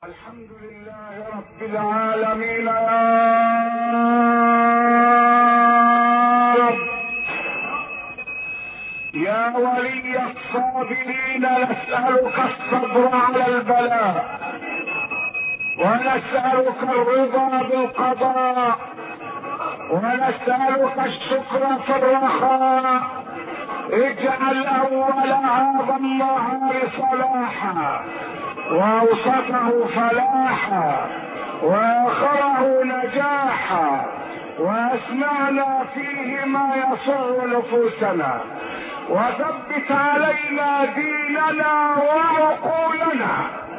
الحمد لله رب العالمين يا ولي الصابرين، نسألك الصبر على البلاء ونسألك الرضا بالقضاء ونسألك الشكر في الرخاء. اجعل اول هذا النهار صلاحا واوسطه فلاحا واخره نجاحا، واسمعنا فيه ما يسر نفوسنا، وثبت علينا ديننا وعقولنا.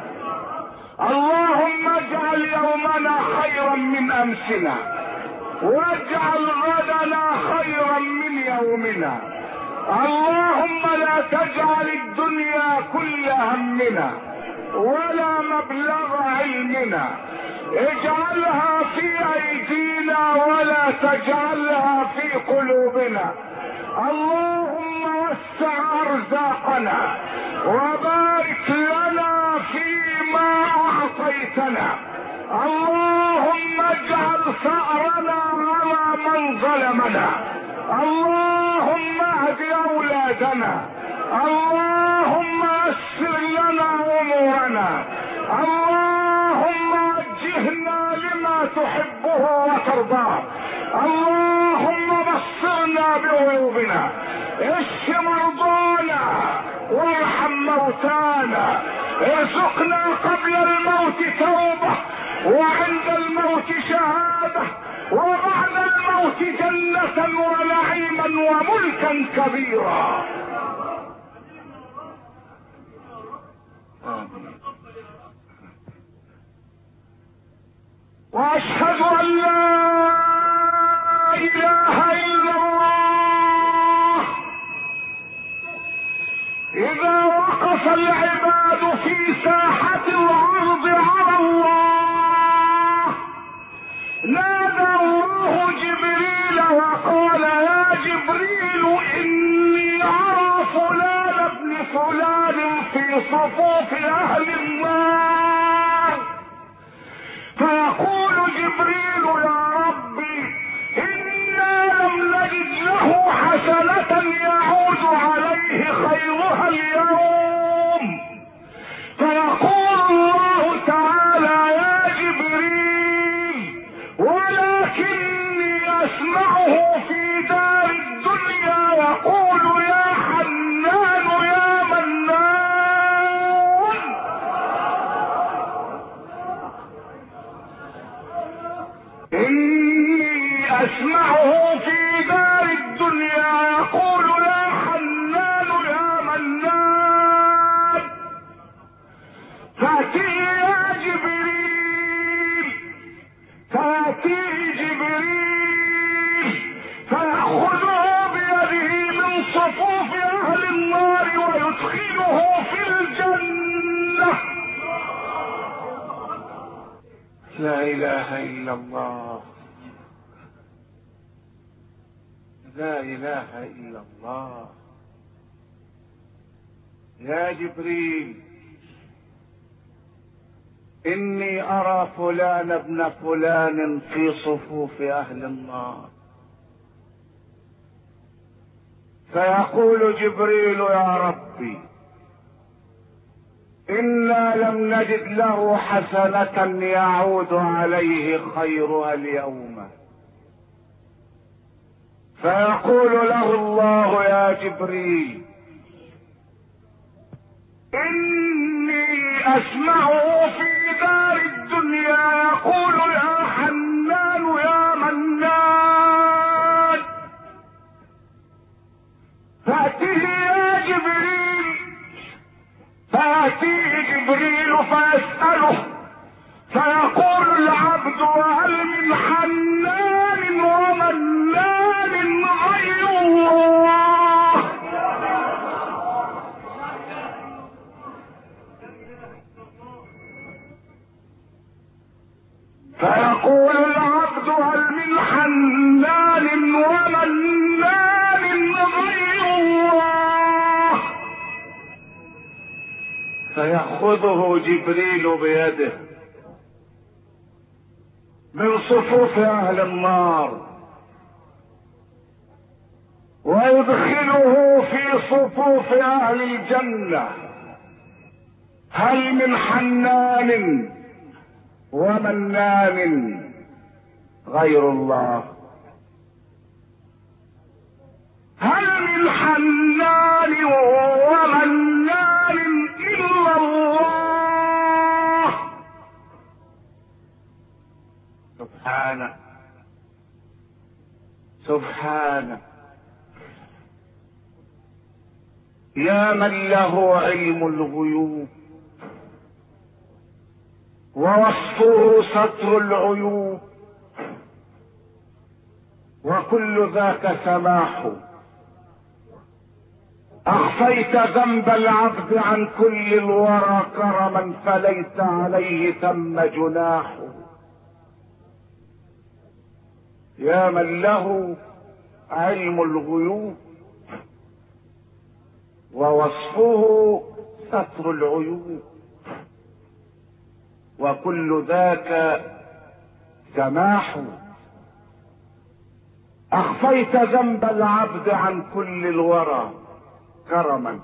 اللهم اجعل يومنا خيرا من امسنا، واجعل غدنا خيرا من يومنا. اللهم لا تجعل الدنيا كل همنا ولا مبلغ علمنا، اجعلها في ايدينا ولا تجعلها في قلوبنا. اللهم وسع ارزاقنا وبارك لنا فيما اعطيتنا. اللهم اجعل ثأرنا على من ظلمنا. اللهم اهد اولادنا. اللهم يسر لنا امورنا. اللهم وجهنا لما تحبه وترضاه. اللهم بصرنا بعيوبنا، اشف مرضانا وارحم موتانا. ارزقنا قبل الموت توبة، وعند الموت شهادة، وبعد الموت جنة ونعيما وملكا كبيرا. واشهد ان لا اله الا الله. اذا وقف العباد في ساحة العرض على الله، نادى الله جبريل وقال يا جبريل اني ارى فلان ابن فلان في صفوف اهل النار. فيقول جبريل يا ربي انا لم نجد له حسنة يعود عليه خيرها اليوم. فيقول الله تعالى يا جبريل ولكني اسمعه في دار الدنيا يقول يا حنان يا منان. إني أسمعه في دار الدنيا يقول يا حنان يا منان. فأتيه يا جبريل، فيأتيه جبريل فيأخذه بيده من صفوف أهل النار ويدخله في الجنة. لا اله الا الله، لا اله الا الله. يا جبريل اني ارى فلان ابن فلان في صفوف اهل النار. فيقول جبريل يا ربي إنا لم نجد له حسنة يعود عليه خيرها اليوم. فيقول له الله يا جبريل إني أسمعه في دار الدنيا يقول يا حنان يا منان. فأتيه يا جبريل، فيأتيه جبريل فيسأله فيقول العبد وهل من حنان ومنان غير الله؟ فيقول العبد هل من حنان ومنان غير الله؟ فيأخذه جبريل بيده من صفوف اهل النار ويدخله في صفوف اهل الجنة. هل من حنان ومنان غير الله؟ هل من حنان ومنان الا الله؟ سبحانه سبحانه. يا من له علم الغيوب ووصفه ستر العيوب وكل ذاك سماح. اخفيت ذنب العبد عن كل الورى كرما فليس عليه ثم جناح. يا من له علم الغيوب ووصفه ستر العيوب وكل ذاك سماح. اخفيت ذنب العبد عن كل الورى كرما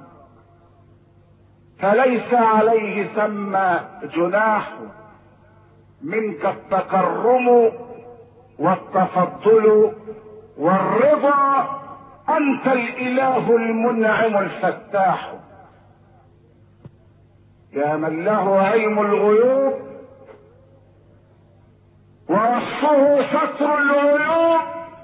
فليس عليه ثم جناح. منك التكرم والتفضل والرضا، انت الاله المنعم الفتاح. يا من له علم الغيوب ووصفه ستر العيوب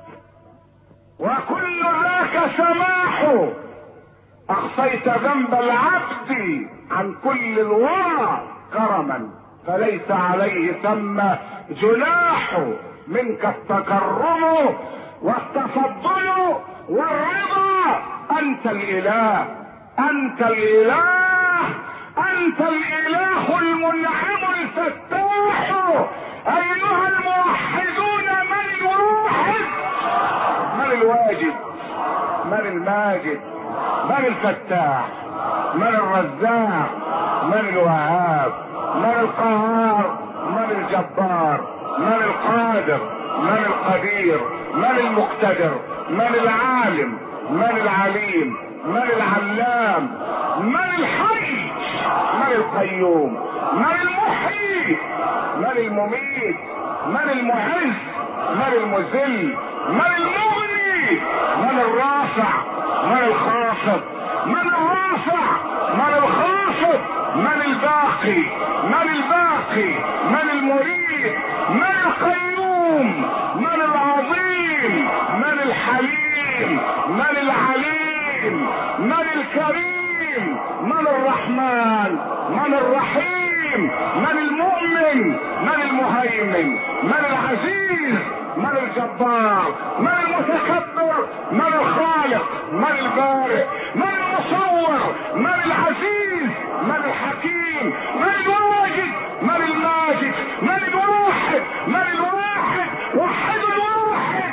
وكل ذاك سماح. اخفيت ذنب العبد عن كل الورى كرما فليس عليه ثم جناح. منك التكرم والتفضل والرضا، انت الاله انت الاله انت الاله المنعم الفتاح. ايها الموحدون من الواحد؟ من الواجد؟ من الماجد؟ من الفتاح؟ من الرزاق؟ من الوهاب؟ من القهار؟ من الجبار؟ من القادر؟ من القدير؟ من المقتدر؟ من العالم؟ من العليم؟ من العلام؟ من الحي؟ من القيوم؟ من المحيي؟ من المميت؟ من المعز؟ من المذل؟ من المغني؟ من الرافع؟ من الخافض؟ من الرافع؟ من الخافض؟ من الباقي؟ من الباقي؟ من المريد؟ من القيوم؟ من العظيم؟ من الحليم؟ من العليم؟ من الكريم؟ من الرحمن؟ من الرحيم؟ من المؤمن؟ من المهيمن؟ من العزيز؟ من الجبار؟ من المتكبر؟ من الخالق؟ من البارئ؟ من المصور؟ من العزيز؟ من الحكيم؟ من الواجد؟ من الماجد؟ من الواحد؟ من الواحد؟ وحد الواحد.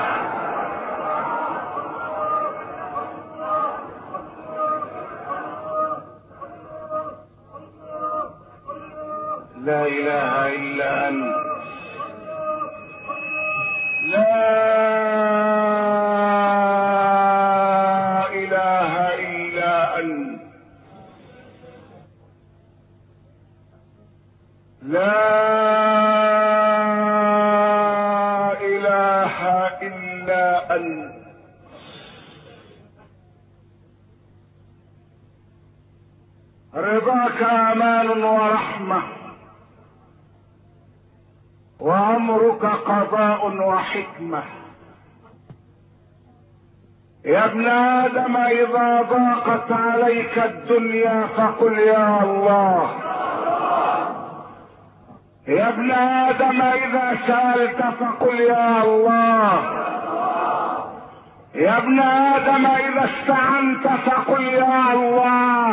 لا اله الا انت، لا اله الا انت، لا اله الا انت. رضاك امان ورحمه وامرك قضاء وحكمه. يا ابن ادم اذا ضاقت عليك الدنيا فقل يا الله. يا ابن ادم اذا سالت فقل يا الله. يا ابن ادم اذا استعنت فقل يا الله.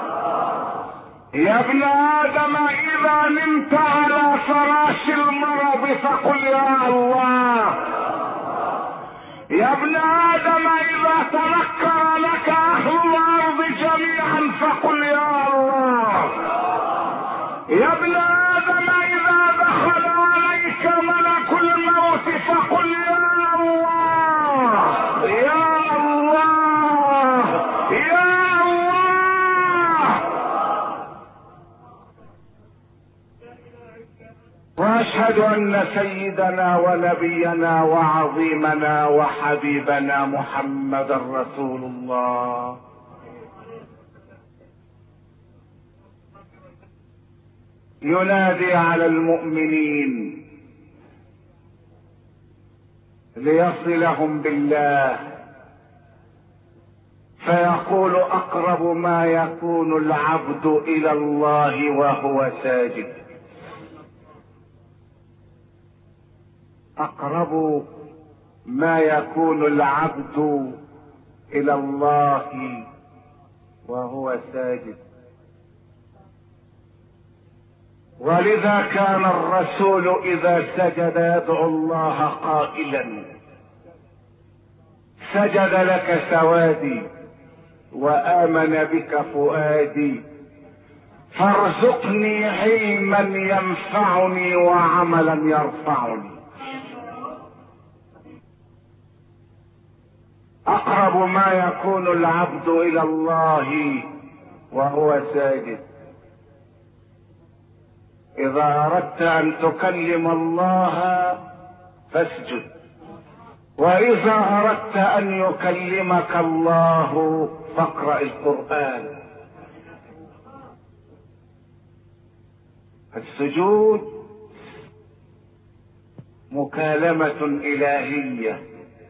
يا ابن ادم اذا نمت على فراش المرض فقل يا الله. يا ابن ادم اذا تنكر لك اهل الارض جميعا فقل يا الله. واشهد ان سيدنا ونبينا وعظيمنا وحبيبنا محمدا رسول الله ينادي على المؤمنين ليصلهم بالله، فيقول اقرب ما يكون العبد الى الله وهو ساجد. اقرب ما يكون العبد الى الله وهو ساجد. ولذا كان الرسول اذا سجد يدعو الله قائلا: سجد لك سوادي وآمن بك فؤادي، فارزقني علما ينفعني وعملا يرفعني. اقرب ما يكون العبد الى الله وهو ساجد. اذا اردت ان تكلم الله فاسجد، واذا اردت ان يكلمك الله فاقرأ القرآن. السجود مكالمة الهية.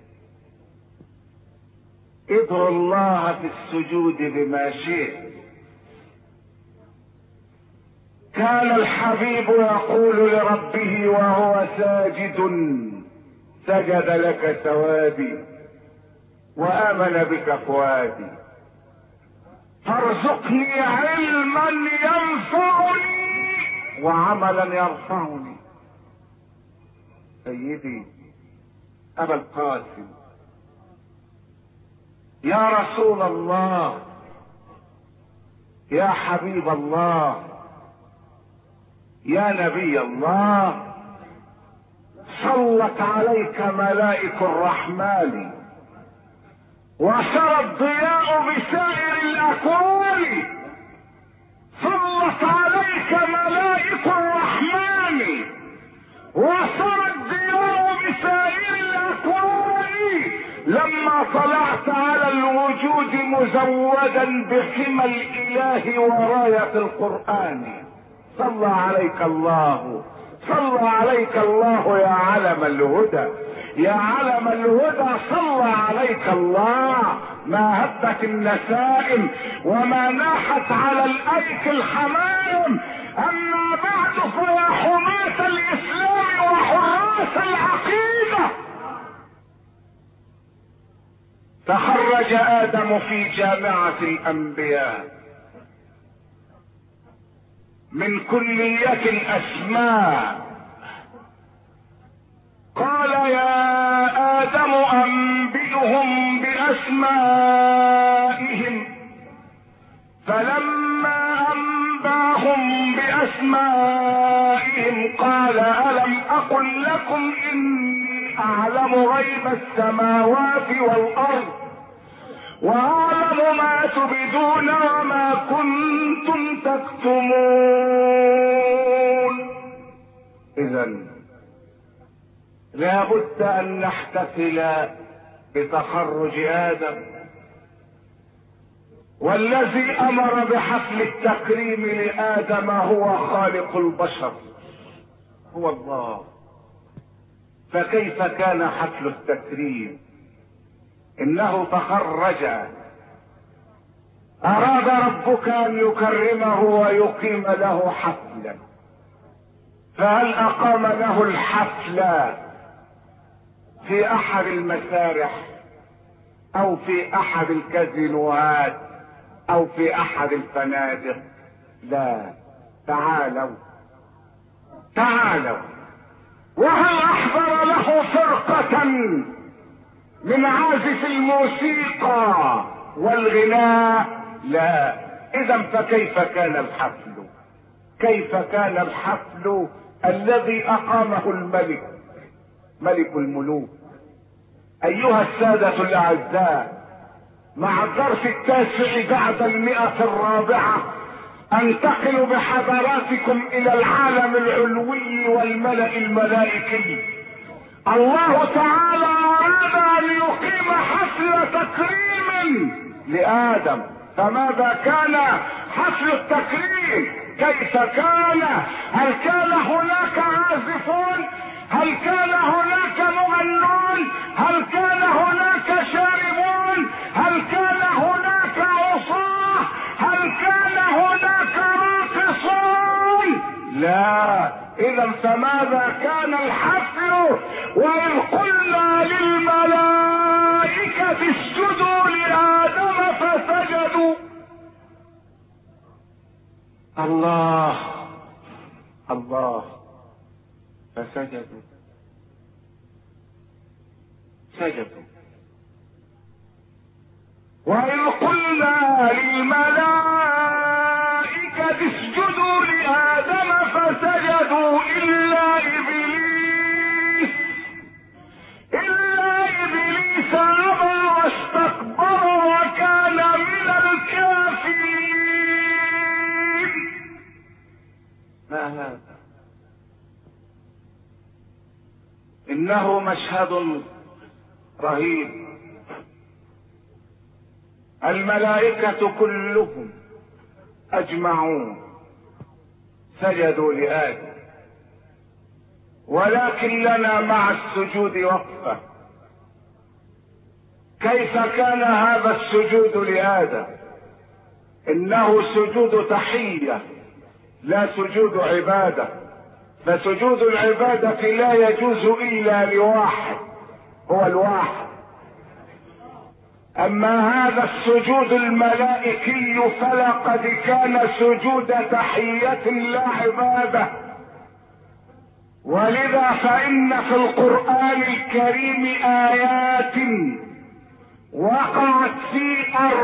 ادعو الله في السجود بما شئت. كان الحبيب يقول لربه وهو ساجد: سجد لك سوادي وآمن بك فؤادي، فارزقني علما ينفعني وعملا يرفعني. سيدي أبا القاسم، يا رسول الله، يا حبيب الله، يا نبي الله، صلت عليك ملائكة الرحمن وسرى الضياء بسائر الأكوان. صلت عليك ملائكة الرحمن وسرى الضياء بسائر الأكوان، لما طلعت على الوجود مزودا بحمى الإله وراية القرآن. صلى عليك الله، صلى عليك الله يا علم الهدى، يا علم الهدى، صلى عليك الله. ما هبت النسائم وما ناحت على الأيك الحمائم. أما بعد فيا حماة الإسلام وحراس العقيدة، تخرج آدم في جامعة الأنبياء من كلية الأسماء. قال: يا آدم أنبئهم بأسمائهم. فلما أنباهم بأسمائهم قال: ألم أقل لكم إني أعلم غيب السماوات والأرض وأعلم ما تبدون وما كنتم تكتمون. إذن لا بد أن نحتفل بتخرج آدم، والذي أمر بحفل التكريم لآدم هو خالق البشر، هو الله. فكيف كان حفل التكريم؟ انه تخرج. اراد ربك ان يكرمه ويقيم له حفلا، فهل اقام له الحفل في احد المسارح او في احد الكازينوهات او في احد الفنادق؟ لا. تعالوا تعالوا. وهل احضر له فرقة من عازف الموسيقى والغناء؟ لا. اذا فكيف كان الحفل؟ كيف كان الحفل الذي اقامه الملك، ملك الملوك؟ ايها السادة الاعزاء، مع الظرف 9 بعد 104 انتقل بحضراتكم الى العالم العلوي والملأ الملائكي. الله تعالى اراد ان يقيم حفل تكريم لآدم، فماذا كان حفل التكريم؟ كيف كان؟ هل كان هناك عازفون؟ هل كان هناك مغنون؟ هل كان هناك شاربون؟ هل كان هناك عصاة؟ هل كان هناك راقصون؟ لا. اذا فماذا كان الحفل؟ واذ قلنا للملائكة اسجدوا لآدم فسجدوا. الله الله، فسجدوا سجدوا. وإذ قلنا للملائكة اسجدوا لآدم فسجدوا إلا إبليس أبى واستكبر وكان من الكافرين. ما هذا؟ إنه مشهد رهيب. الملائكة كلهم أجمعون سجدوا لآدم، ولكن لنا مع السجود وقفة. كيف كان هذا السجود لآدم؟ إنه سجود تحية لا سجود عبادة، فسجود العبادة لا يجوز إلا لواحد، هو الواحد. أما هذا السجود الملائكي فلقد كان سجود تحية لا عبادة. ولذا فإن في القرآن الكريم آيات وقعت في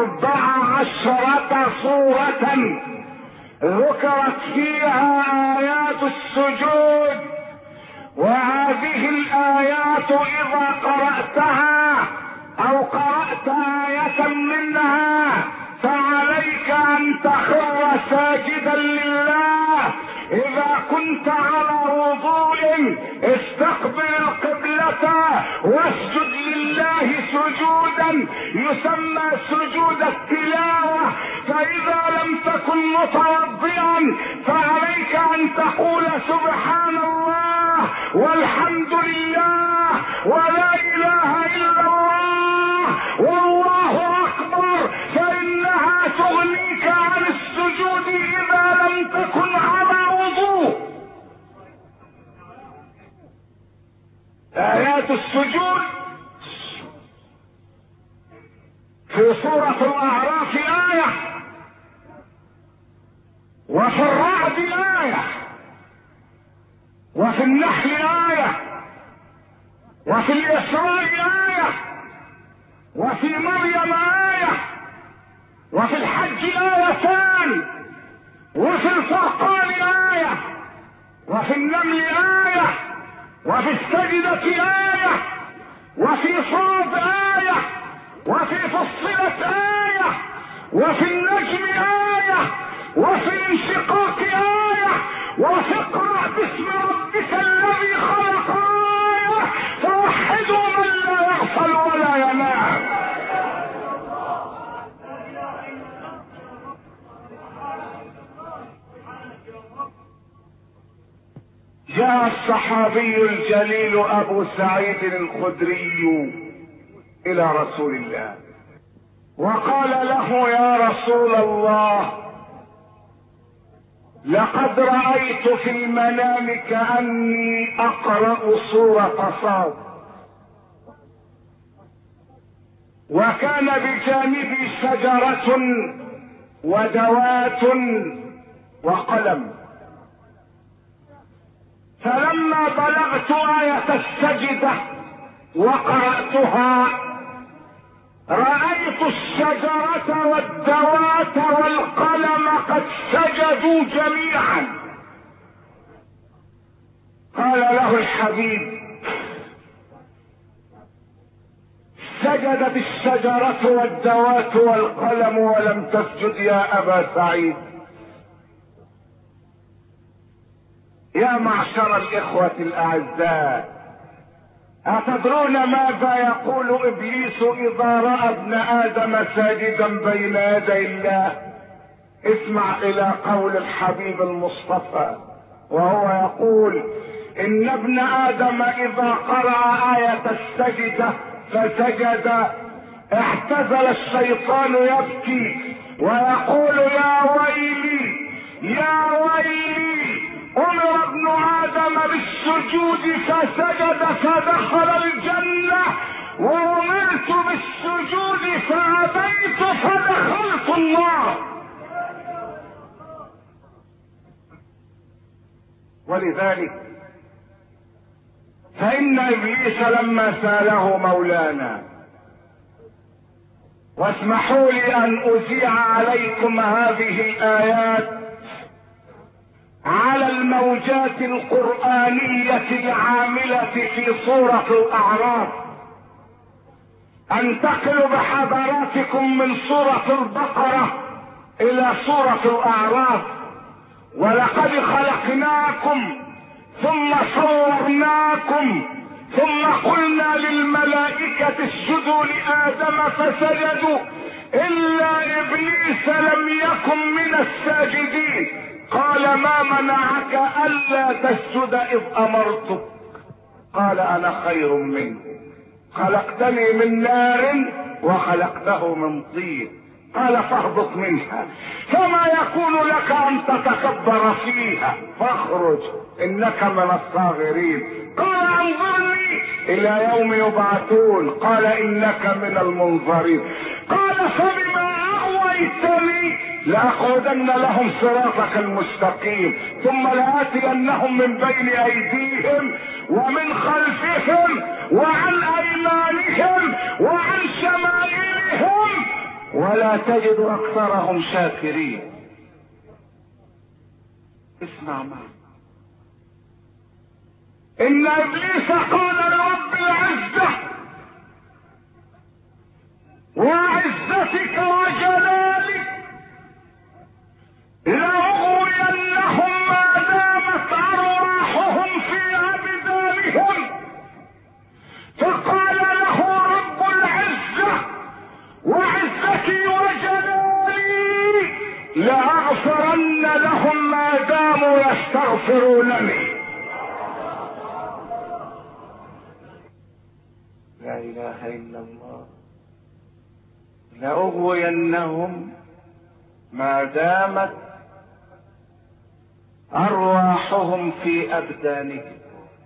14 سورة ذكرت فيها آيات السجود. وهذه الآيات إذا قرأتها أو قرأت آية منها فعليك أن تخر ساجدا لله. إذا كنت على وضوء استقبل القبلة واسجد لله سجودا يسمى سجود التلاوة. فإذا لم تكن متوضئا فعليك أن تقول سبحان الله والحمد لله ولا إله إلا الله والله أكبر، فإنها تغنيك عن السجود إذا لم تكن على وضوء. آيات السجود في سورة الأعراف آية، وفي الرعد آية، وفي النحل آية، وفي الإسراء آية، وفي مريم آية، وفي الحج آيتان، وفي الفرقان آية، وفي النمل آية، وفي السجدة آية، وفي صاد آية، وفي فصلت آية، وفي النجم آية، وفي الانشقاق آية، وفي اقرأ باسم ربك الذي خلق آية. فوحدوا من لا يغفل ولا ينام. جاء الصحابي الجليل أبو سعيد الخدري إلى رسول الله وقال له: يا رسول الله، لقد رأيت في المنام كأني أقرأ سورة صاد، وكان بجانبي شجرة ودوات وقلم، فلما بلغت آية السجدة وقرأتها رأيت الشجرة والدوات والقلم قد سجدوا جميعا. قال له الحبيب: سجدت الشجرة والدوات والقلم ولم تسجد يا أبا سعيد. يا معشر الإخوة الأعزاء، أتدرون ماذا يقول إبليس إذا رأى ابن آدم ساجدا بين يدي الله؟ اسمع إلى قول الحبيب المصطفى وهو يقول إن ابن آدم إذا قرأ آية السجدة فسجد اعتزل الشيطان يبكي ويقول يا ويلي يا ويلي، أمر ابن آدم بالسجود فسجد فدخل الجنة، وأمرت بالسجود فأبيت فدخلت النار. ولذلك فإن إبليس لما سأله مولانا، واسمحوا لي أن أذيع عليكم هذه الآيات على الموجات القرآنية العاملة في سورة الأعراف، أنتقل بحضراتكم من سورة البقرة إلى سورة الأعراف. ولقد خلقناكم ثم صورناكم ثم قلنا للملائكة اسجدوا لآدم فسجدوا إلا إبليس لم يكن من الساجدين، قال ما منعك ألا تسجد إذ أمرتك؟ قال أنا خير منه، خلقتني من نار وخلقته من طين، قال فاهبط منها فما يكون لك أن تتكبر فيها فاخرج إنك من الصاغرين. قال انظرني إلى يوم يبعثون، قال إنك من المنظرين. قال فبما أغويتني لأقعدن لهم صراطك المستقيم ثم لآتينهم من بين أيديهم ومن خلفهم وعن أيمانهم وعن شمائلهم ولا تجد أكثرهم شاكرين. اسمع معي، إن إبليس قال لرب العزة وعزتك وجلالك لأغوينهم ما دامت أرواحهم في أبدانهم. فقال له رب العزة وعزتي وجلالي لأغفرن لهم ما داموا يستغفرونني. لا إله إلا الله. لأغوينهم ما دامت أرواحهم في أبدانهم.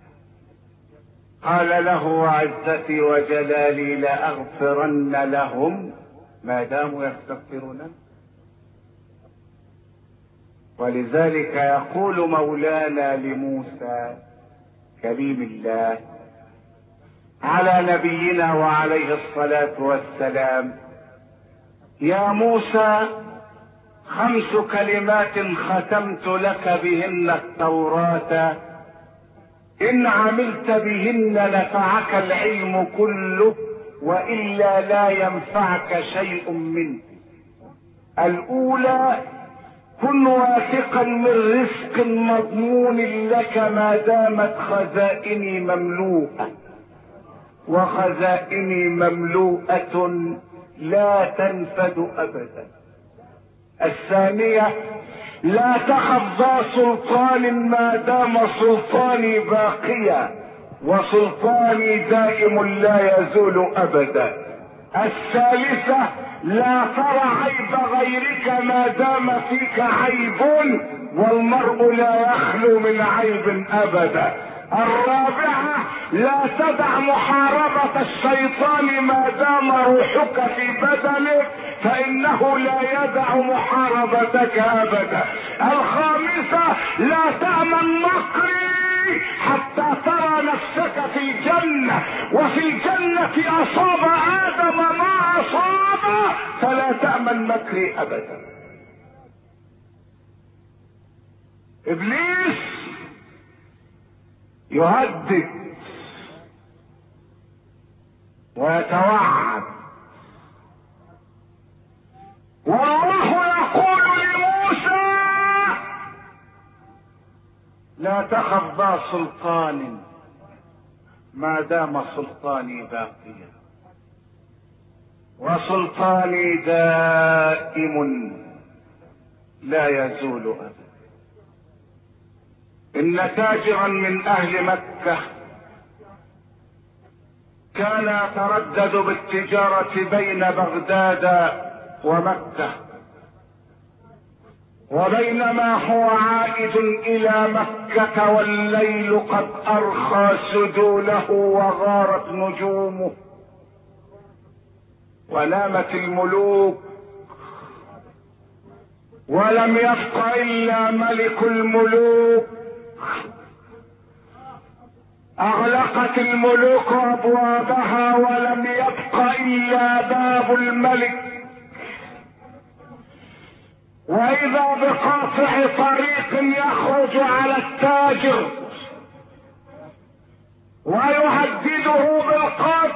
قال له وعزتي وجلالي لأغفرن لهم ما داموا يستغفرون. ولذلك يقول مولانا لموسى كليم الله على نبينا وعليه الصلاة والسلام: يا موسى 5 كلمات ختمت لك بهن التوراة، إن عملت بهن نفعك العلم كله وإلا لا ينفعك شيء منه. الأولى: كن واثقا من رزق مضمون لك ما دامت خزائني مملوءة، وخزائني مملوءة لا تنفد أبدا. الثانية: لا تخف ذا سلطان ما دام سلطاني باقيا، وسلطاني دائم لا يزول أبدا. الثالثة: لا ترى عيب غيرك ما دام فيك عيب، والمرء لا يخلو من عيب أبدا. الرابعة: لا تدع محاربة الشيطان ما دام روحك في بدنك، فإنه لا يدع محاربتك أبدا. الخامسة: لا تأمن مكري حتى ترى نفسك في الجنة، وفي الجنة أصاب آدم ما أصاب، فلا تأمن مكري أبدا. إبليس يهدد ويتوعد، والله يقول لموسى: لا لا تخف ذا سلطان ما دام سلطاني باقيا، وسلطاني دائم لا يزول أبدا. إن تاجرا من أهل مكة كان يتردد بالتجارة بين بغداد ومكة، وبينما هو عائد إلى مكة والليل قد أرخى سدوله وغارت نجومه ونامت الملوك، ولم يبق إلا ملك الملوك. أغلقت الملوك أبوابها ولم يبق إلا باب الملك، وإذا بقاطع طريق يخرج على التاجر ويهدده بالقتل،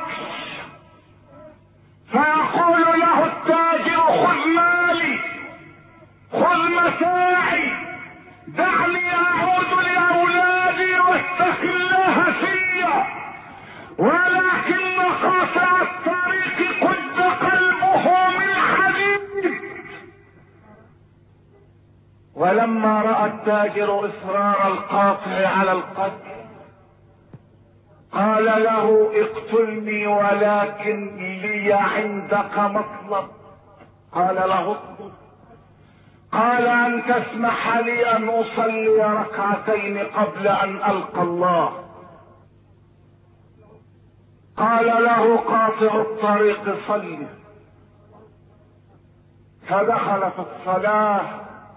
فيقول له التاجر: خذ مالي، خذ متاعي، دعني أعود لأولادي واتق الله فيا. ولكن قاطع الطريق قد قلبه من حديد. ولما رأى التاجر إصرار القاطع على القتل قال له: اقتلني ولكن لي عندك مطلب. قال له: اطلب. قال: أن تسمح لي أن أصلي ركعتين قبل أن ألقى الله. قال له قاطع الطريق: صلي. فدخل في الصلاة،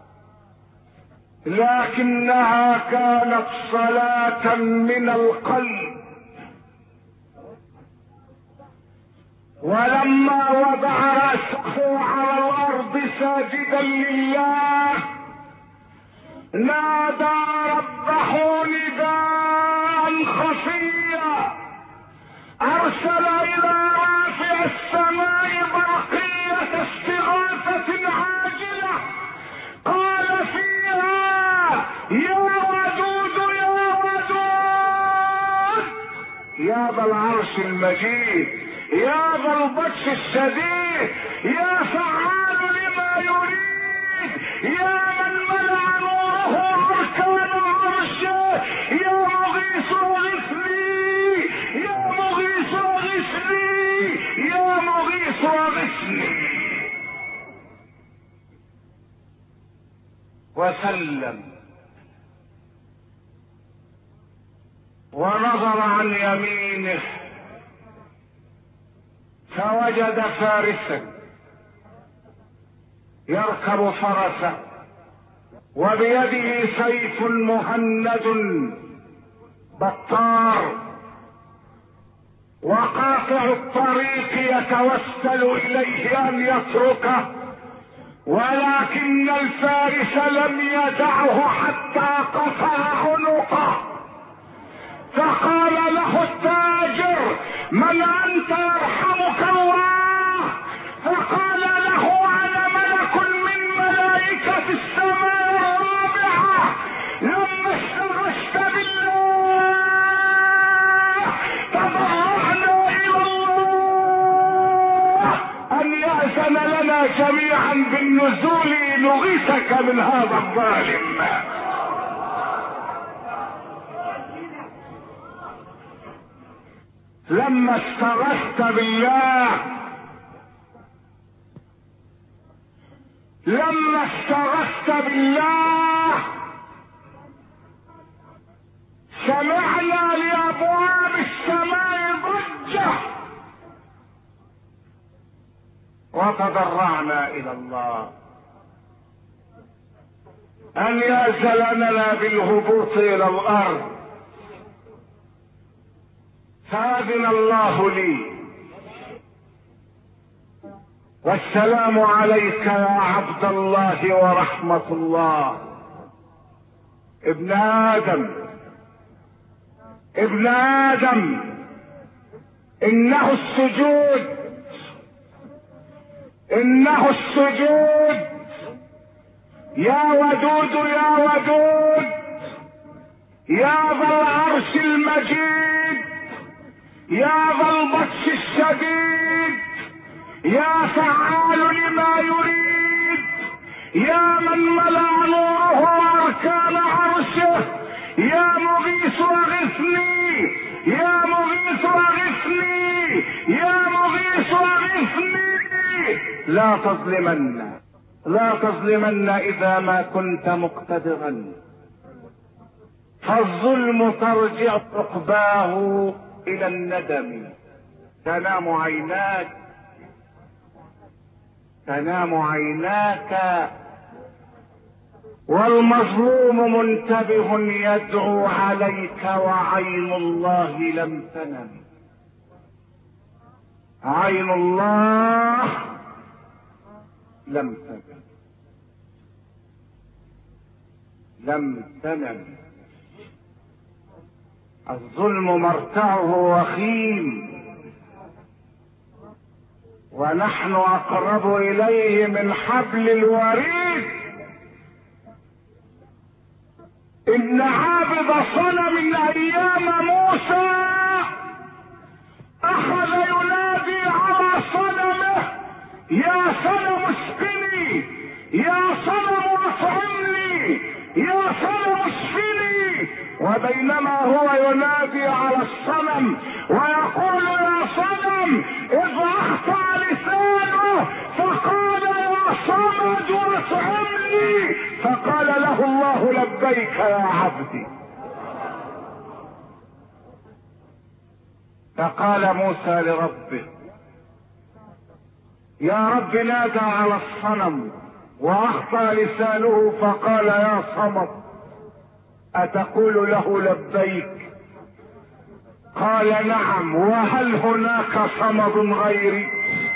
لكنها كانت صلاة من القلب. ولما وضع رأسه على الأرض ساجدا لله نادى ربه نداء خفيا، أرسل إلى رافع السماء برقية استغاثة عاجلة، قال فيها: يا ودود يا ودود، يا ذا العرش المجيد، يا ذا البطش الشديد، يا فعال لما يريد، يا من ملأ نوره أركان عرشه، يا مغيث اغثني، يا مغيث اغثني، يا مغيث اغثني. وسلم ونظر عن يمينه فوجد فارسا يركب فرسه وبيده سيف مهند بطار، وقاطع الطريق يتوسل إليه أن يتركه، ولكن الفارس لم يدعه حتى قطع عنقه. فقال له التاجر: من أنت يرحمك الله؟ فقال له: أنا ملك من ملائكة السماء الرابعة. لما استغشت بالله تضرعنا إلى الله أن يأذن لنا جميعا بالنزول لنغيثك من هذا الظالم. لما استغثت بالله، لما استغثت بالله سمعنا لأبواب السماء ضجة وتضرعنا إلى الله أن يأذن لنا بالهبوط إلى الأرض، فأذن الله لي. والسلام عليك يا عبد الله ورحمة الله. ابن آدم، ابن آدم، إنه السجود، إنه السجود. يا ودود يا ودود، يا ذا العرش المجيد، يا ذا البطش الشديد، يا فعال لما يريد، يا من ملا نوره اركان عرشه، يا مغيث اغثني، يا مغيث اغثني، يا مغيث اغثني. لا تظلمن، لا تظلمن اذا ما كنت مقتدرا، فالظلم ترجع عقباه الى الندم. تنام عيناك، تنام عيناك والمظلوم منتبه يدعو عليك وعين الله لم تنم. عين الله لم تنم، لم تنم. الظلم مرتعه وخيم، ونحن اقرب اليه من حبل الوريد. ان عابد صنم ايام موسى اخذ ينادي على صنمه: يا صنم اسقني، يا صنم اطعمني، يا صنم اشفني. وبينما هو ينادي على الصنم ويقول: يا صنم، اذ اخطا لسانه فقال: يا صمد اطعمني، فقال له الله: لبيك يا عبدي. فقال موسى لربه: يا رب، نادى على الصنم واخطا لسانه فقال: يا صمد، اتقول له لبيك؟ قال: نعم. وهل هناك صمد غيري؟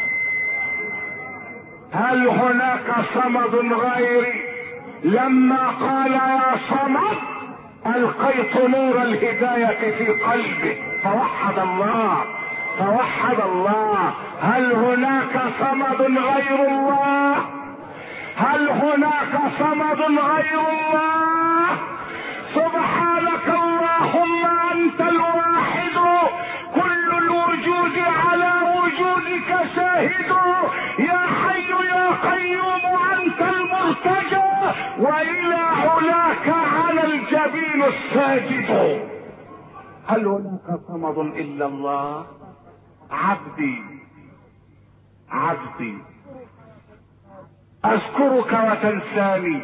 هل هناك صمد غيري؟ لما قال يا صمد القيت نور الهداية في قلبه فوحد الله، فوحد الله. هل هناك صمد غير الله؟ هل هناك صمد غير الله؟ سبحانك اللهم انت الواحد، كل الوجود على وجودك شاهد. يا حي يا قيوم انت المرتجى، والى علاك على الجبين الساجد. هل هناك صمد الا الله؟ عبدي، عبدي، اذكرك وتنساني،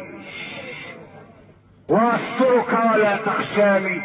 واسترك ولا تخشاني.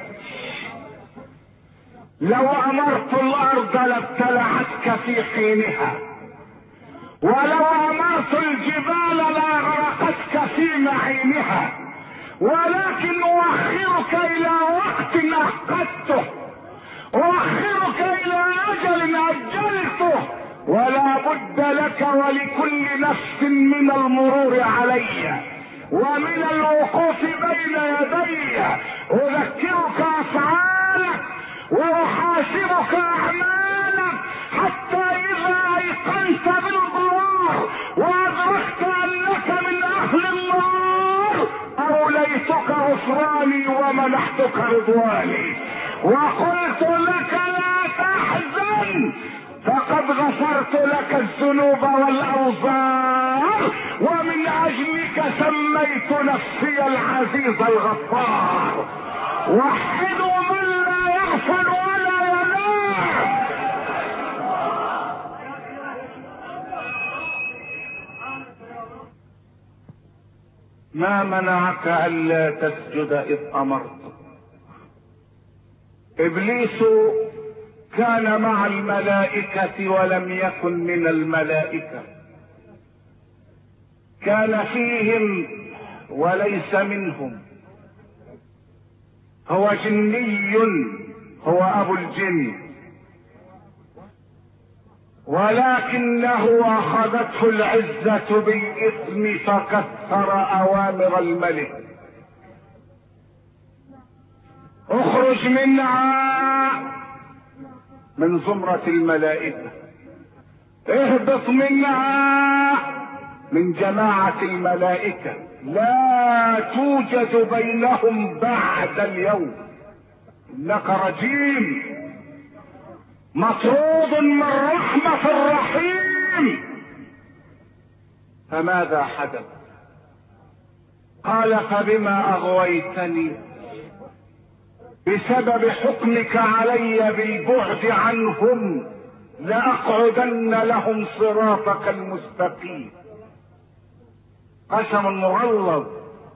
لو امرت الارض لابتلعتك في حينها، ولو امرت الجبال لاغرقتك في معينها، ولكن اؤخرك الى وقت احقدته، اؤخرك الى اجل اجلته، ولا بد لك ولكل نفس من المرور علي ومن الوقوف بين يدي. اذكرك افعالك واحاسبك اعمالك، حتى اذا ايقنت بالضرار وادركت انك من اهل النار اوليتك غفراني ومنحتك رضواني، وقلت لك لا تحزن فقد غفرت لك الذنوب والاوزار، ومن اجلك سميت نفسي العزيز الغفار. وحدوا من لا يغفل ولا ينام. ما منعك الا تسجد اذ امرت؟ ابليس كان مع الملائكة ولم يكن من الملائكة، كان فيهم وليس منهم، هو جني، هو ابو الجن، ولكنه اخذته العزة بالاثم فكسر اوامر الملك. اخرج منها، من زمرة الملائكة، اهبط منها، من جماعة الملائكة، لا توجد بينهم بعد اليوم. انك رجيم مطرود من رحمة الرحيم. فماذا حدث؟ قال فبما اغويتني بسبب حكمك علي بالبعد عنهم لاقعدن لهم صراطك المستقيم. قسم مغلظ،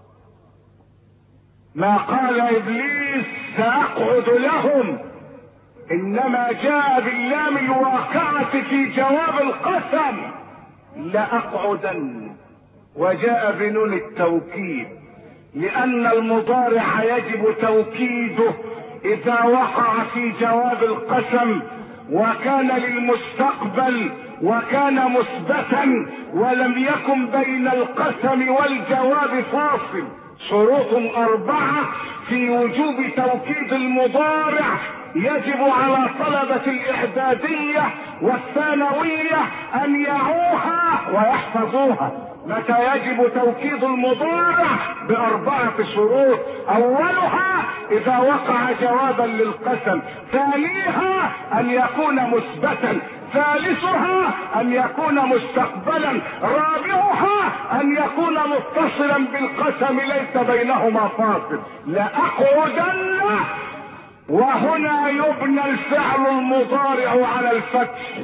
ما قال ابليس ساقعد لهم، انما جاء باللام الواقعة في جواب القسم لاقعدن، وجاء بنون التوكيد، لان المضارع يجب توكيده اذا وقع في جواب القسم وكان للمستقبل وكان مثبتا ولم يكن بين القسم والجواب فاصل. شروط 4 في وجوب توكيد المضارع يجب على طلبة الاعدادية والثانوية ان يعوها ويحفظوها. متى يجب توكيد المضارع؟ ب4 شروط. اولها اذا وقع جوابا للقسم، ثانيها ان يكون مثبتا، ثالثها ان يكون مستقبلا، رابعها ان يكون متصلا بالقسم ليس بينهما فاصل. لاقعدن، وهنا يبنى الفعل المضارع على الفتح،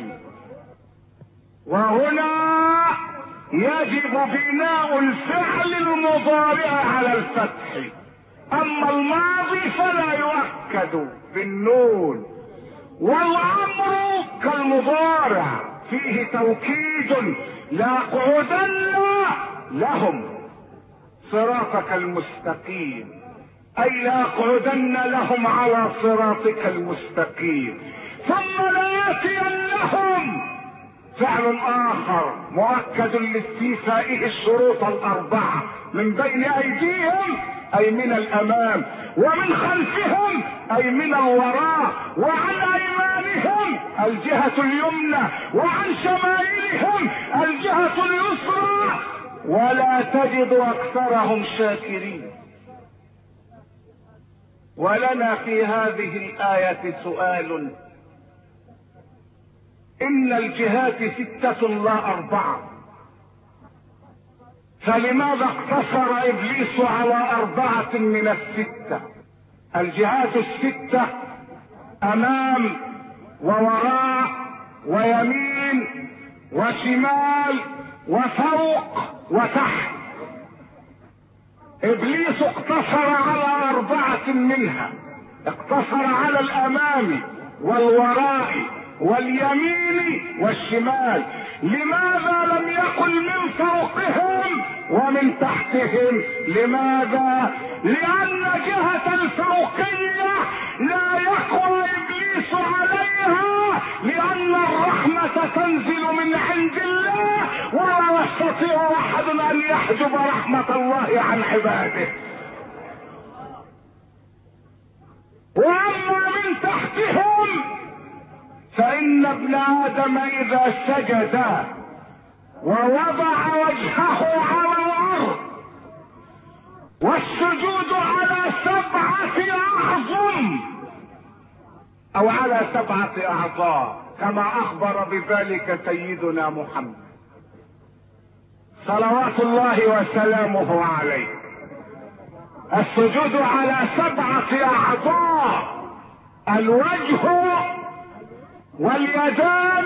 وهنا يجب بناء الفعل المضارع على الفتح. اما الماضي فلا يؤكد بالنون، والامر كالمضارع فيه توكيد. لاقعدن لهم صراطك المستقيم، اي لاقعدن لهم على صراطك المستقيم. ثم لآتينهم، فعل اخر مؤكد لاستيفائه الشروط 4، من بين ايديهم اي من الامام، ومن خلفهم اي من الوراء، وعن ايمانهم الجهة اليمنى، وعن شمائلهم الجهة اليسرى، ولا تجد اكثرهم شاكرين. ولنا في هذه الآية سؤال: ان الجهات 6 لا 4، فلماذا اقتصر ابليس على 4 من 6؟ الجهات 6 امام ووراء ويمين وشمال وفوق وتحت. ابليس اقتصر على 4 منها، اقتصر على الامام والوراء واليمين والشمال. لماذا لم يقل من فوقهم ومن تحتهم؟ لماذا؟ لان جهة الفوقية لا يقوى ابليس عليها، لان الرحمة تنزل من عند الله، ولا يستطيع احد ان يحجب رحمة الله عن عباده. واما من تحتهم فان ابن ادم اذا سجد ووضع وجهه على الارض، والسجود على 7 اعظم او على 7 اعضاء كما اخبر بذلك سيدنا محمد صلوات الله وسلامه عليه. السجود على 7 اعضاء: الوجه واليدان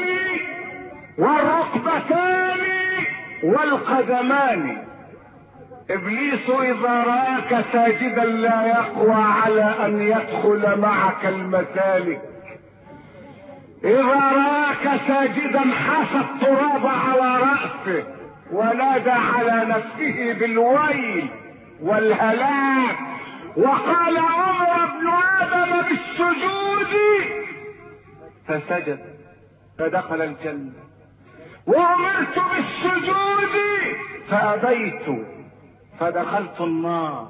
والركبتان والقدمان. ابليس اذا راك ساجدا لا يقوى على ان يدخل معك المسالك. اذا راك ساجدا حث التراب على رأسه ونادى على نفسه بالويل والهلاك، وقال امر ابن ادم بالسجود فسجد فدخل الجنة، وامرت بالسجود فابيت فدخلت النار.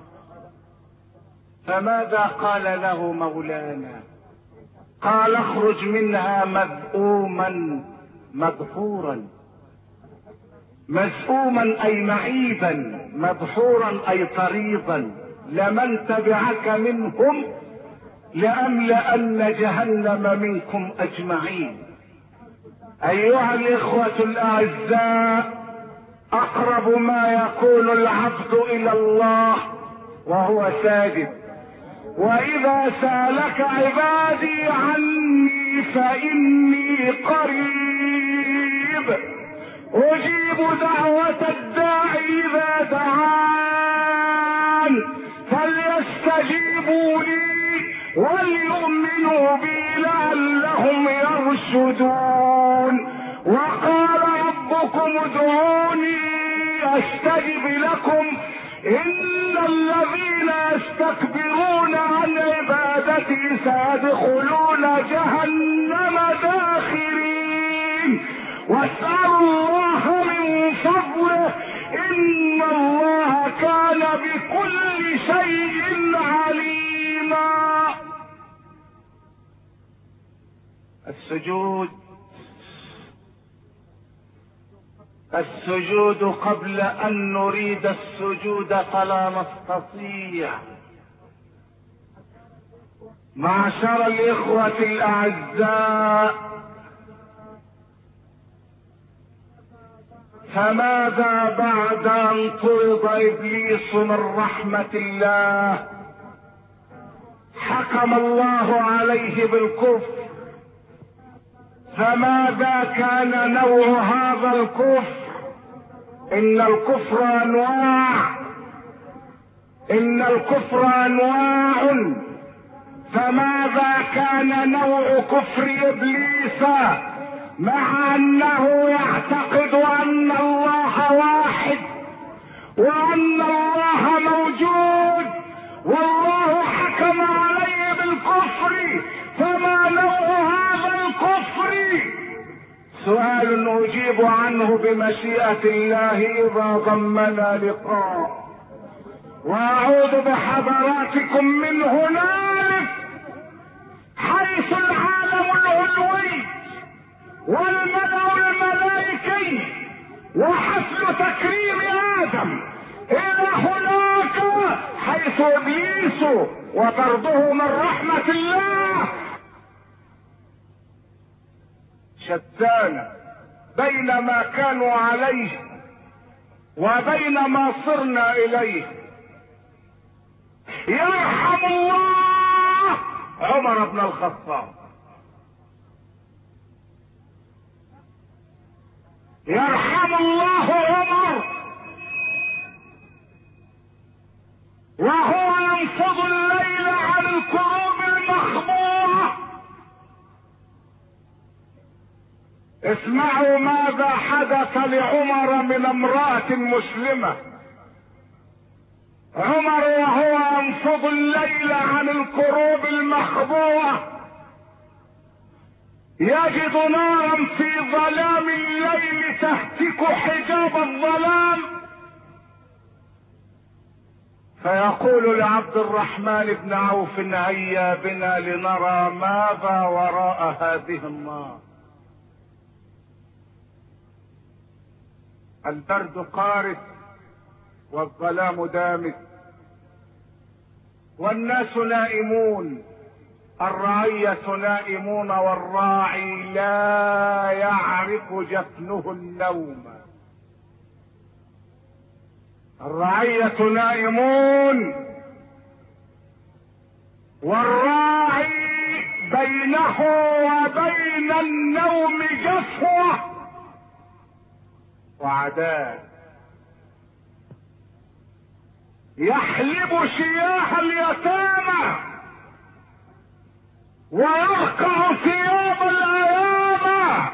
فماذا قال له مولانا؟ قال: اخرج منها مذءوما مدحورا. مذءوما اي معيبا، مدحورا اي طريضا. لمن تبعك منهم لأملأن جهنم منكم أجمعين. أيها الإخوة الأعزاء، أقرب ما يكون العبد إلى الله وهو ساجد. وإذا سألك عبادي عني فإني قريب أجيب دعوة الداعي إذا دعان فليستجيبوا لي وليؤمنوا بي لعلهم يرشدون. وقال ربكم ادعوني أستجب لكم إن الذين يستكبرون عن عبادتي سيدخلون جهنم داخرين. واسألوا الله من فضله إن الله كان بكل شيء عليما. السجود قبل أن نريد السجود فلا نستطيع. معشر الإخوة الأعزاء، فماذا بعد أن طرد إبليس من رحمة الله؟ حكم الله عليه بالكفر. فماذا كان نوع هذا الكفر؟ إن الكفر أنواع. فماذا كان نوع كفر إبليس مع أنه يعتقد أن الله واحد وأن الله موجود والله حكم عليه بالكفر؟ فما نوع هذا الكفر؟ سؤال أجيب عنه بمشيئة الله إذا ضمنا لقاء. وأعود بحضراتكم من هنالك حيث العالم العلوي والملأ الملائكي وحفل تكريم آدم إلى هناك حيث إبليس وطرده من رحمة الله. شتان بين ما كانوا عليه وبين ما صرنا إليه. يرحم الله عمر بن الخطاب، يرحم الله عمر وهو ينفض الليل عن الكروب المخبوره. اسمعوا ماذا حدث لعمر من امرأة مسلمة. عمر وهو ينفض الليل عن الكروب المخبوره يجد نارا في ظلام الليل تهتك حجاب الظلام، فيقول لعبد الرحمن بن عوف هيا بنا لنرى ماذا وراء هذه النار. البرد قارس والظلام دامس والناس نائمون، الرعية نائمون والراعي لا يعرف جفنه النوم. الرعية نائمون والراعي بينه وبين النوم جفوة وعداء. يحلب شياه اليتامى ويرقع ثياب الايام.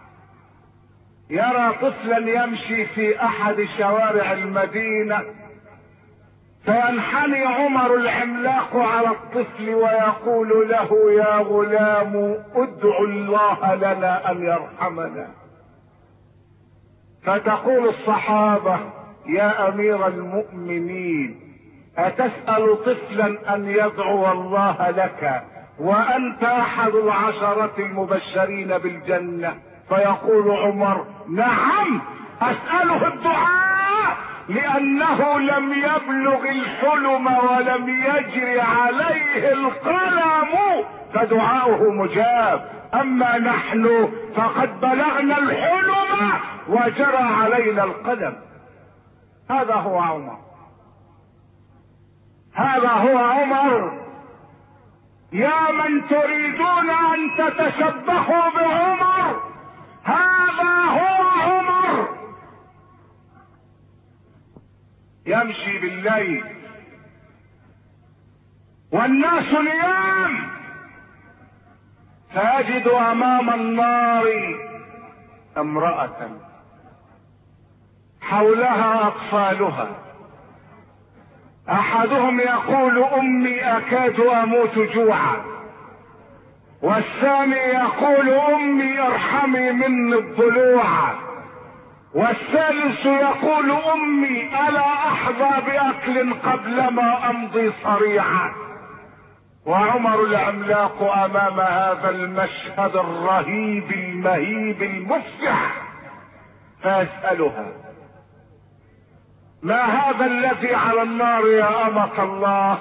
يرى طفلا يمشي في احد شوارع المدينة فينحني عمر العملاق على الطفل ويقول له يا غلام ادع الله لنا ان يرحمنا. فتقول الصحابة يا امير المؤمنين اتسأل طفلا ان يدعو الله لك وانت احد العشرة المبشرين بالجنة؟ فيقول عمر نعم اسأله الدعاء لانه لم يبلغ الحلم ولم يجري عليه القلم فدعاؤه مجاب. اما نحن فقد بلغنا الحلم وجرى علينا القلم. هذا هو عمر، هذا هو عمر. يا من تريدون ان تتشبهوا بعمر، هذا هو عمر. يمشي بالليل والناس نيام فيجد امام النار امرأة حولها اطفالها، احدهم يقول امي اكاد اموت جوعا، والثاني يقول امي ارحمي مني الضلوع، والثالث يقول امي الا احظى باكل قبل ما امضي صريعا. وعمر العملاق امام هذا المشهد الرهيب المهيب المفزع فيسألها: ما هذا الذي على النار يا أمة الله؟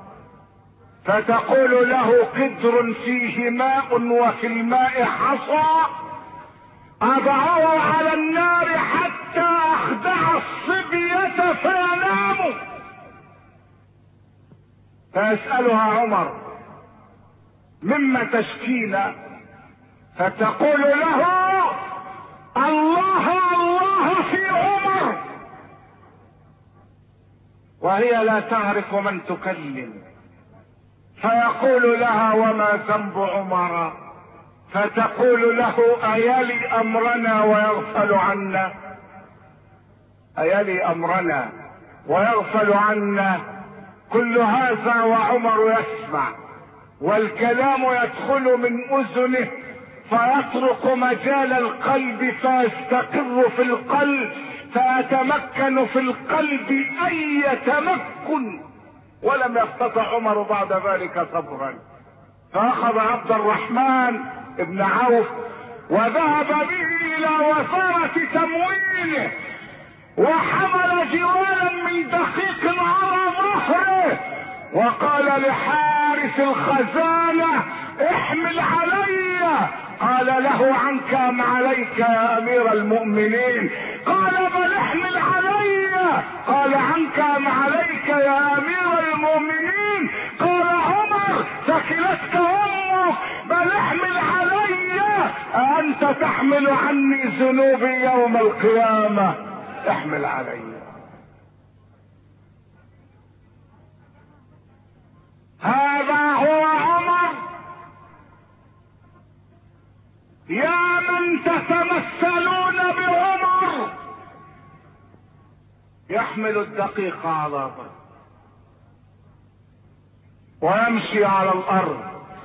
فتقول له: قدر فيه ماء وفي الماء حصى اضعه على النار حتى اخدع الصبية فيناموا. فيسألها عمر: مما تشكينا؟ فتقول له: الله الله في عمر. وهي لا تعرف من تكلم. فيقول لها: وما ذنب عمر؟ فتقول له: أيلي أمرنا ويغفل عنا، أيلي أمرنا ويغفل عنا. كل هذا وعمر يسمع، والكلام يدخل من أذنه فيطرق مجال القلب فيستقر في القلب فيتمكن في القلب أي تمكن. ولم يستطع عمر بعد ذلك صبرا، فأخذ عبد الرحمن ابن عوف وذهب به إلى وزارة تموينه، وحمل جوالا من دقيق على ظهره، وقال لحارس الخزانة: احمل علي. قال له: عنك ام عليك يا امير المؤمنين؟ قال: بل احمل علي. قال: عنك ام عليك يا امير المؤمنين؟ قال عمر: ثكلتك امك، بل احمل علي. أأنت تحمل عني ذنوبي يوم القيامة؟ احمل علي. هذا هو عمر. يا من تتمثلون بعمر، يحمل الدقيق على ظهره ويمشي على الارض،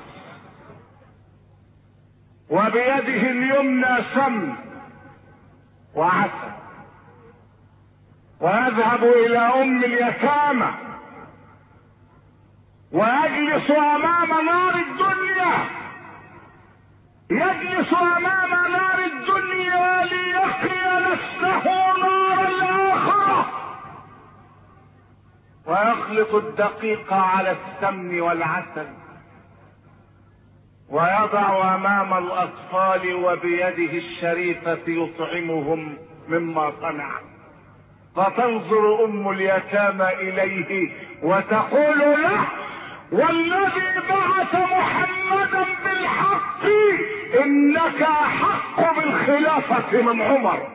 وبيده اليمنى سم وعسل، ويذهب الى ام اليتامى ويجلس امام نار الدنيا، يجلس امام نار الدنيا ليقي نفسه نار الاخره، ويخلط الدقيق على السمن والعسل ويضع امام الاطفال وبيده الشريفة يطعمهم مما صنع. فتنظر ام اليتامى اليه وتقول له: والذي بعث محمدا بالحق انك احق بالخلافة من عمر.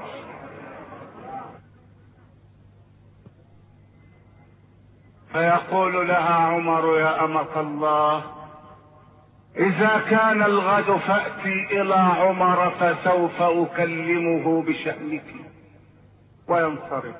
فيقول لها عمر: يا أمة الله، اذا كان الغد فأتي الى عمر فسوف اكلمه بشأنك. وينصرف،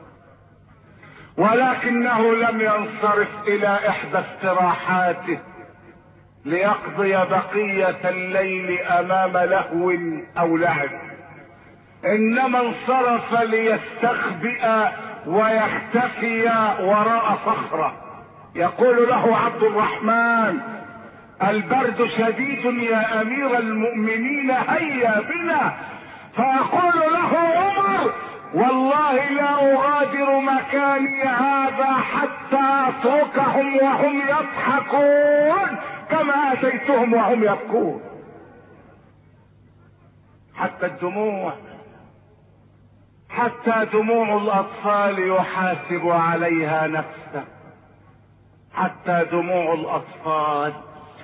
ولكنه لم ينصرف الى احدى استراحاته ليقضي بقية الليل امام لهو او لعب، انما انصرف ليستخبئ ويختفي وراء صخرة. يقول له عبد الرحمن: البرد شديد يا امير المؤمنين، هيا بنا. فيقول له عمر: والله لا اغادر مكاني هذا حتى اتركهم وهم يضحكون كما اتيتهم وهم يبكون. حتى الدموع، حتى دموع الاطفال يحاسب عليها نفسه، حتى دموع الاطفال.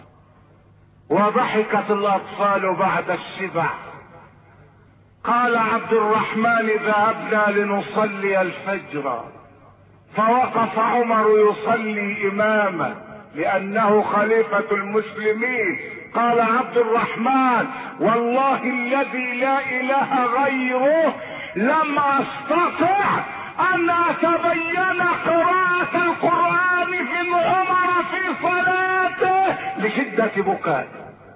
وضحكت الاطفال بعد الشبع. قال عبد الرحمن ذهبنا لنصلي الفجر، فوقف عمر يصلي اماما لانه خليفة المسلمين. قال عبد الرحمن والله الذي لا اله غيره لم استطع ان اتبين قراءة القرآن في عمر في صلاته لشدة بكاء.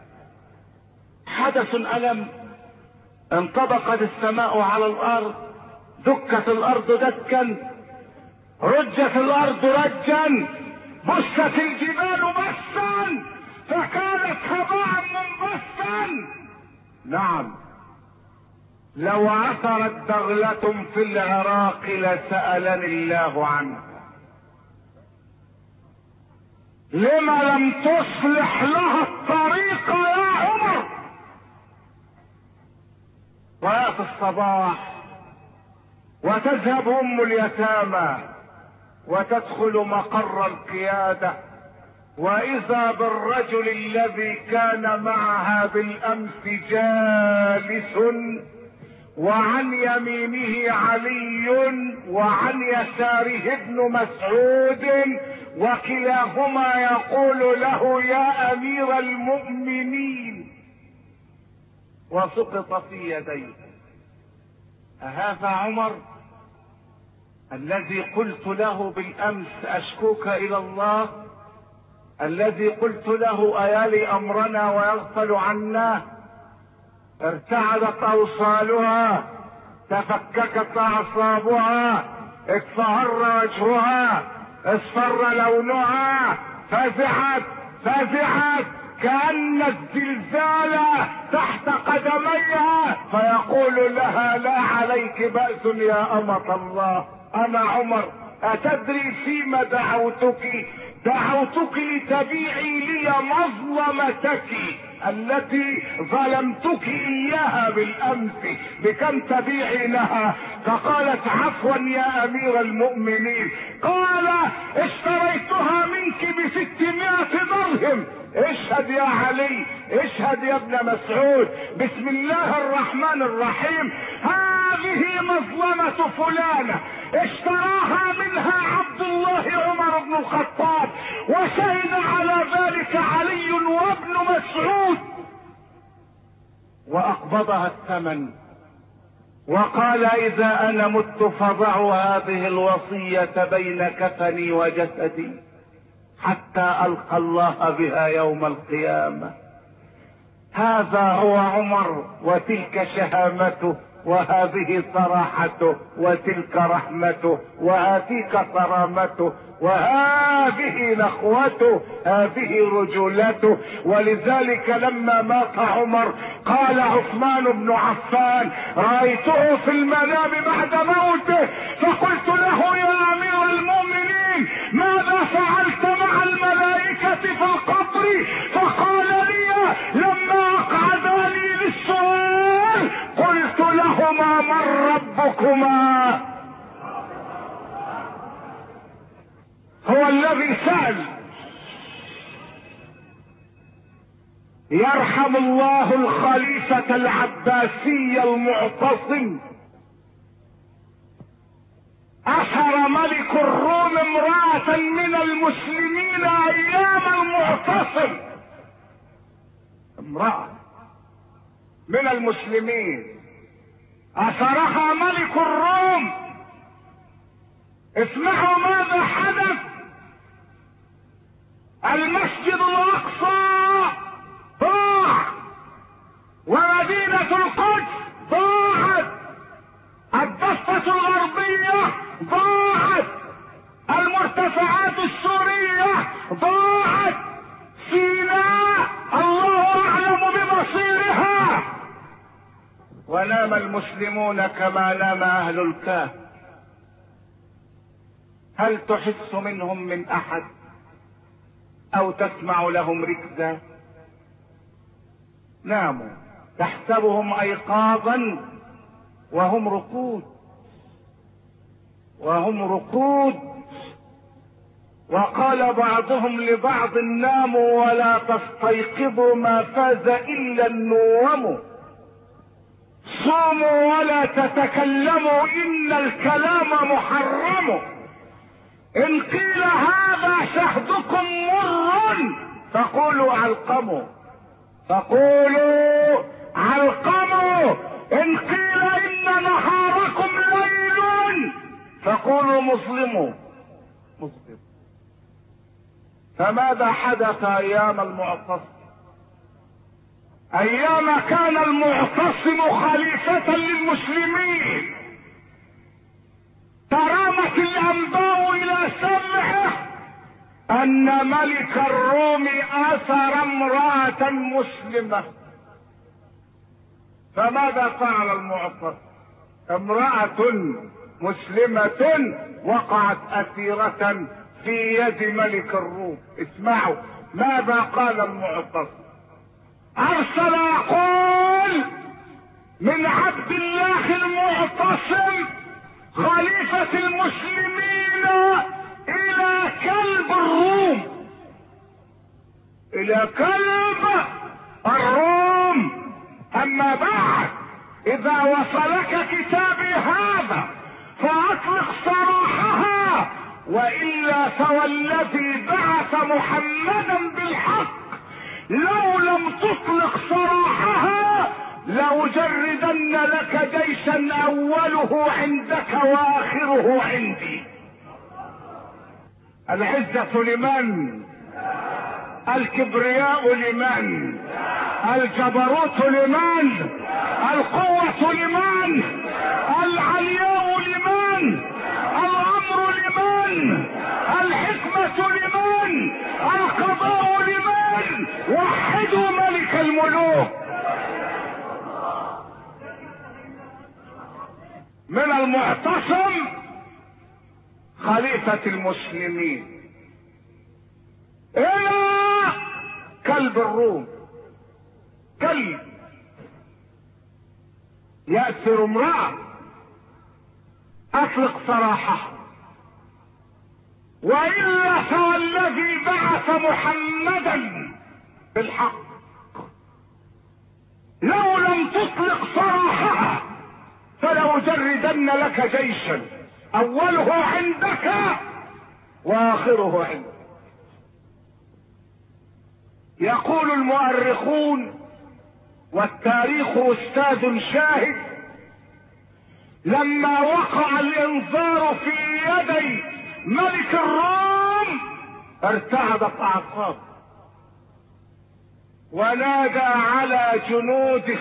حدث ألم، انطبقت السماء على الارض، دكت الارض دكا، رجت الارض رجا، بست الجبال بسا، فكانت هباء منبثا. نعم، لو عثرت بغلة في العراق لسألني الله عنها. لما لم تصلح لها الطريق يا عمر؟ ويأتي الصباح وتذهب ام اليتامى وتدخل مقر القيادة، واذا بالرجل الذي كان معها بالامس جالس، وعن يمينه علي وعن يساره ابن مسعود، وكلاهما يقول له يا امير المؤمنين، وسقط في يديه. أهذا عمر الذي قلت له بالامس اشكوك الى الله، الذي قلت له ايالي امرنا ويغفل عنا؟ ارتعدت اوصالها، تفككت اعصابها، اصفر وجهها، اصفر لونها، فزعت كأن الزلزال تحت قدميها، فيقول لها لا عليك بأس يا أمة الله. أنا عمر، أتدري فيما دعوتك؟ دعوتك لتبيعي لي مظلمتك التي ظلمتك اياها بالامس، بكم تبيعينها؟ فقالت عفوا يا امير المؤمنين. قال اشتريتها منك ب600 درهم. اشهد يا علي، اشهد يا ابن مسعود. بسم الله الرحمن الرحيم. هذه مظلمة فلانة اشتراها منها عبد الله عمر بن الخطاب، وشهد على ذلك علي وابن مسعود، واقبضها الثمن وقال اذا انا مت فضعوا هذه الوصية بين كفني وجسدي حتى القى الله بها يوم القيامة. هذا هو عمر، وتلك شهامته، وهذه صراحته، وتلك رحمته، وهاتيك كرامته، وهذه نخوته، هذه رجولته. ولذلك لما مات عمر قال عثمان بن عفان رأيته في المنام بعد موته فقلت له يا امير المؤمنين ماذا فعلت مع الملائكة في القبر؟ فقال لي لما اقعداني للسؤال قلت لهما من ربكما؟ هو الذي سأل. يرحم الله الخليفة العباسي المعتصم. أسر ملك الروم امرأة من المسلمين أيام المعتصم، امرأة من المسلمين أسرها ملك الروم. اسمعوا ماذا حدث. المسجد الأقصى ضاع، ومدينة القدس ضاعت، الضفة الغربية ضاعت، المرتفعات السورية ضاعت، سيناء الله أعلم بمصيرها. ونام المسلمون كما نام اهل الكهف. هل تحس منهم من احد او تسمع لهم ركزا؟ ناموا تحسبهم ايقاظا وهم رقود، وقال بعضهم لبعض ناموا ولا تستيقظوا ما فاز الا النوم، صوموا ولا تتكلموا ان الكلام محرم، ان قيل هذا شهدكم مر فقولوا علقموا، ان قيل ان نهاركم ليل فقولوا مظلموا. فماذا حدث ايام المعتصم؟ ايام كان المعتصم خليفة للمسلمين ترامت الانباء الى سمعه ان ملك الروم اثر امرأة مسلمة. فماذا فعل المعتصم؟ امرأة مسلمة وقعت اسيرة في يد ملك الروم. اسمعوا ماذا قال المعتصم. ارسل يقول من عبد الله المعتصم خليفة المسلمين الى كلب الروم، الى كلب الروم. اما بعد، اذا وصلك كتابي هذا فاطلق سراحها، والا فوالذي بعث محمدا بالحق لو لم تطلق سراحها لأجردن لك جيشا اوله عندك واخره عندي. العزة لمن؟ الكبرياء لمن؟ الجبروت لمن؟ القوة لمن؟ العلياء لمن؟ الامر لمن؟ الحكمة لمن؟ القضاء لمن؟ وحدوا ملك الملوك. من المعتصم خليفة المسلمين الى كلب الروم. كلب يأسر امرأة، اطلق سراحها، والا فالذي بعث محمدا بالحق لو لم تطلق سراحها فلأجردن لك جيشا اوله عندك واخره عندك. يقول المؤرخون والتاريخ استاذ شاهد: لما وقع الانذار في يدي ملك الروم ارتعدت اعصابه ونادى على جنوده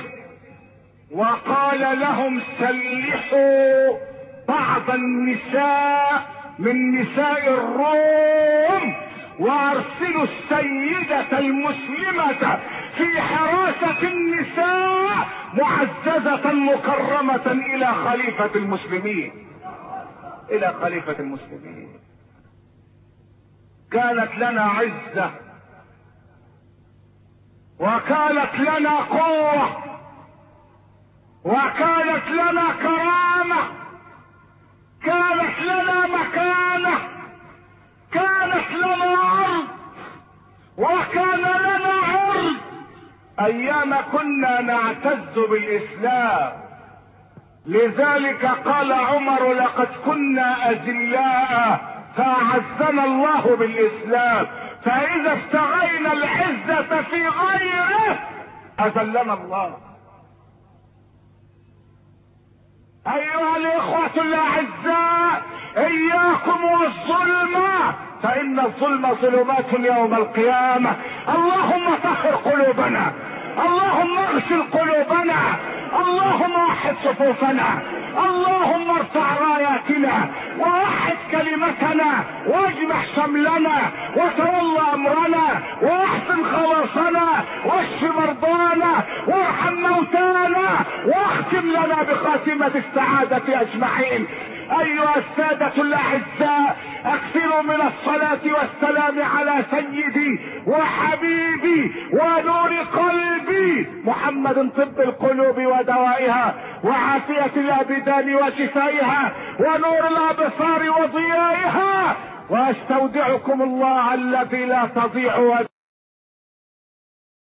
وقال لهم سلحوا بعض النساء من نساء الروم وارسلوا السيدة المسلمة في حراسة النساء معززة مكرمة الى خليفة المسلمين. الى خليفة المسلمين. كانت لنا عزة وكانت لنا قوة وكانت لنا كرامة، كانت لنا مكانة، كانت لنا عرض وكان لنا عرض ايام كنا نعتز بالاسلام. لذلك قال عمر: لقد كنا اذلاء فاعزنا الله بالاسلام، فاذا ابتغينا العزة في غيره اذلنا الله. ايها الاخوة الاعزاء، اياكم والظلم فان الظلم ظلمات يوم القيامة. اللهم طهر قلوبنا، اللهم اغسل قلوبنا، اللهم وحد صفوفنا، اللهم ارفع راياتنا ووحد كلمتنا واجمع شملنا وتولى امرنا واحسن خلاصنا واشف مرضانا وارحم موتانا واختم لنا بخاتمة السعادة اجمعين. ايها السادة الاعزاء، اكثروا من الصلاة والسلام على سيدي وحبيبي ونور قلبي محمد، طب القلوب ودوائها وعافية الابدان وشفائها ونور الابصار وضيائها. واستودعكم الله الذي لا تضيع